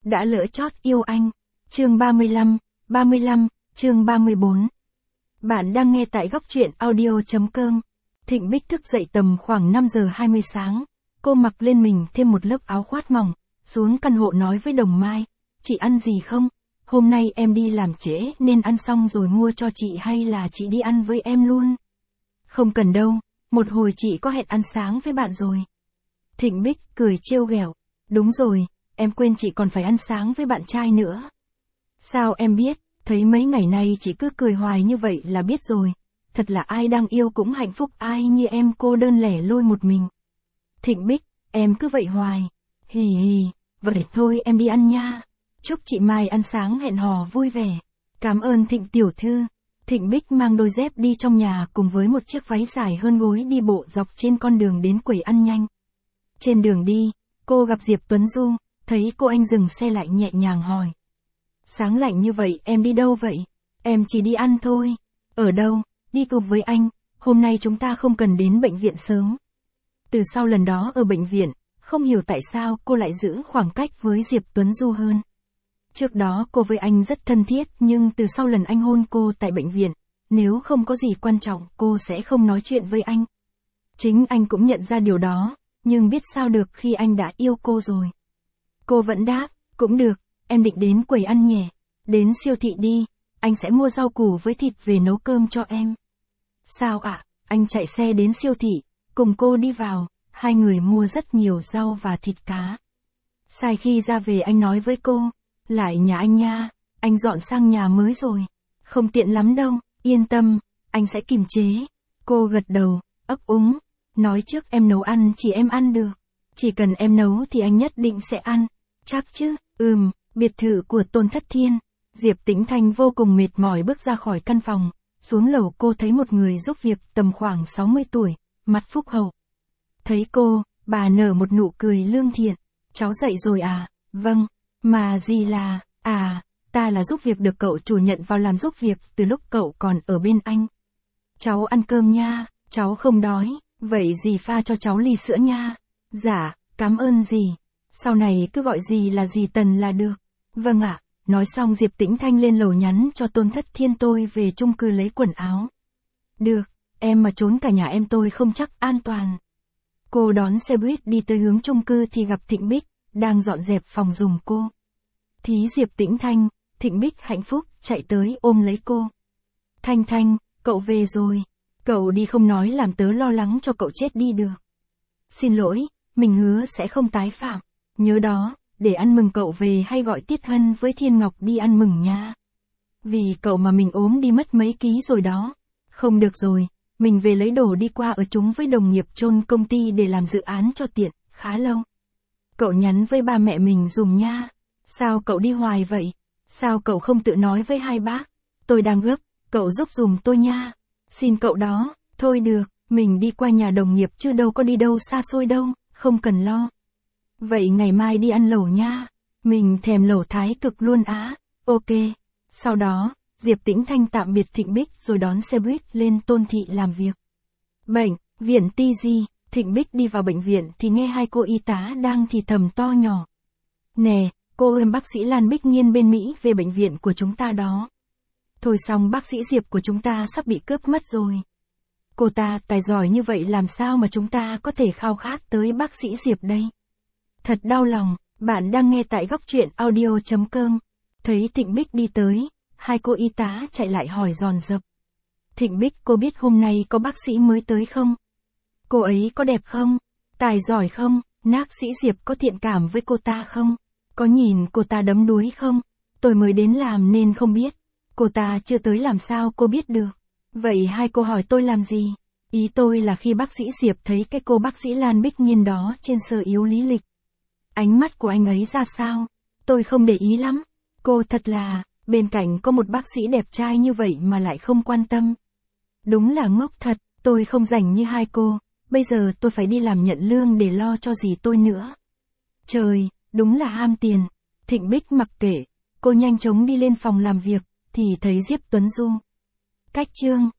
đã lỡ chót yêu anh. Chương 35, chương 34. Bạn đang nghe tại góc truyện audio.com. Thịnh Bích thức dậy tầm khoảng 5 giờ 20 sáng. Cô mặc lên mình thêm một lớp áo khoác mỏng, xuống căn hộ nói với Đồng Mai. Chị ăn gì không? Hôm nay em đi làm trễ nên ăn xong rồi mua cho chị hay là chị đi ăn với em luôn? Không cần đâu, một hồi chị có hẹn ăn sáng với bạn rồi. Thịnh Bích cười trêu ghẹo. Đúng rồi, em quên chị còn phải ăn sáng với bạn trai nữa. Sao em biết? Thấy mấy ngày nay chị cứ cười hoài như vậy là biết rồi. Thật là ai đang yêu cũng hạnh phúc, ai như em cô đơn lẻ loi một mình. Thịnh Bích, em cứ vậy hoài. Hì hì, vậy thôi em đi ăn nha. Chúc chị mai ăn sáng hẹn hò vui vẻ. Cảm ơn Thịnh tiểu thư. Thịnh Bích mang đôi dép đi trong nhà cùng với một chiếc váy dài hơn gối đi bộ dọc trên con đường đến quầy ăn nhanh. Trên đường đi, cô gặp Diệp Tuấn Du, thấy cô anh dừng xe lại nhẹ nhàng hỏi. Sáng lạnh như vậy em đi đâu vậy? Em chỉ đi ăn thôi. Ở đâu? Đi cùng với anh, hôm nay chúng ta không cần đến bệnh viện sớm. Từ sau lần đó ở bệnh viện, không hiểu tại sao cô lại giữ khoảng cách với Diệp Tuấn Du hơn. Trước đó cô với anh rất thân thiết nhưng từ sau lần anh hôn cô tại bệnh viện, nếu không có gì quan trọng cô sẽ không nói chuyện với anh. Chính anh cũng nhận ra điều đó, nhưng biết sao được khi anh đã yêu cô rồi. Cô vẫn đáp, cũng được, em định đến quầy ăn nhỉ, đến siêu thị đi, anh sẽ mua rau củ với thịt về nấu cơm cho em. Sao ạ? Anh chạy xe đến siêu thị, cùng cô đi vào, hai người mua rất nhiều rau và thịt cá. Sai khi ra về anh nói với cô, lại nhà anh nha, anh dọn sang nhà mới rồi, không tiện lắm đâu, yên tâm, anh sẽ kiềm chế. Cô gật đầu, ấp úng, nói trước em nấu ăn chỉ em ăn được, chỉ cần em nấu thì anh nhất định sẽ ăn, chắc chứ? Biệt thự của Tôn Thất Thiên. Diệp Tĩnh Thanh vô cùng mệt mỏi bước ra khỏi căn phòng, xuống lầu cô thấy một người giúp việc tầm khoảng 60 tuổi, mặt phúc hậu. Thấy cô, bà nở một nụ cười lương thiện, cháu dậy rồi à? Vâng, mà gì là, ta là giúp việc được cậu chủ nhận vào làm giúp việc từ lúc cậu còn ở bên anh. Cháu ăn cơm nha, cháu không đói, vậy dì pha cho cháu ly sữa nha. Dạ, cảm ơn dì, sau này cứ gọi dì là dì Tần là được. Vâng ạ. Nói xong Diệp Tĩnh Thanh lên lầu nhắn cho Tôn Thất Thiên tôi về chung cư lấy quần áo. Được, em mà trốn cả nhà em tôi không chắc an toàn. Cô đón xe buýt đi tới hướng chung cư thì gặp Thịnh Bích, đang dọn dẹp phòng dùng cô. Thí Diệp Tĩnh Thanh, Thịnh Bích hạnh phúc, chạy tới ôm lấy cô. Thanh Thanh, cậu về rồi. Cậu đi không nói làm tớ lo lắng cho cậu chết đi được. Xin lỗi, mình hứa sẽ không tái phạm. Nhớ đó. Để ăn mừng cậu về hay gọi Tiết Hân với Thiên Ngọc đi ăn mừng nha. Vì cậu mà mình ốm đi mất mấy ký rồi đó. Không được rồi, mình về lấy đồ đi qua ở chúng với đồng nghiệp chôn công ty để làm dự án cho tiện, khá lâu. Cậu nhắn với ba mẹ mình dùm nha. Sao cậu đi hoài vậy? Sao cậu không tự nói với hai bác? Tôi đang gấp, cậu giúp dùm tôi nha. Xin cậu đó, thôi được, mình đi qua nhà đồng nghiệp chứ đâu có đi đâu xa xôi đâu, không cần lo. Vậy ngày mai đi ăn lẩu nha. Mình thèm lẩu Thái cực luôn á. Ok. Sau đó, Diệp Tĩnh Thanh tạm biệt Thịnh Bích rồi đón xe buýt lên Tôn Thị làm việc. Bệnh viện TG. Thịnh Bích đi vào bệnh viện thì nghe hai cô y tá đang thì thầm to nhỏ. Nè, cô ơi, bác sĩ Lan Bích Nghiên bên Mỹ về bệnh viện của chúng ta đó. Thôi xong, bác sĩ Diệp của chúng ta sắp bị cướp mất rồi. Cô ta tài giỏi như vậy làm sao mà chúng ta có thể khao khát tới bác sĩ Diệp đây? Thật đau lòng. Bạn đang nghe tại góc truyện audio.com. Thấy Thịnh Bích đi tới, hai cô y tá chạy lại hỏi dồn dập. Thịnh Bích, cô biết hôm nay có bác sĩ mới tới không? Cô ấy có đẹp không? Tài giỏi không? Bác sĩ Diệp có thiện cảm với cô ta không? Có nhìn cô ta đấm đuối không? Tôi mới đến làm nên không biết. Cô ta chưa tới làm sao cô biết được? Vậy hai cô hỏi tôi làm gì? Ý tôi là khi bác sĩ Diệp thấy cái cô bác sĩ Lan Bích Nghiên đó trên sơ yếu lý lịch. Ánh mắt của anh ấy ra sao? Tôi không để ý lắm. Cô thật là, bên cạnh có một bác sĩ đẹp trai như vậy mà lại không quan tâm. Đúng là ngốc thật, tôi không rảnh như hai cô, bây giờ tôi phải đi làm nhận lương để lo cho dì tôi nữa. Trời, đúng là ham tiền. Thịnh Bích mặc kệ, cô nhanh chóng đi lên phòng làm việc, thì thấy Diệp Tuấn Du. Cách chương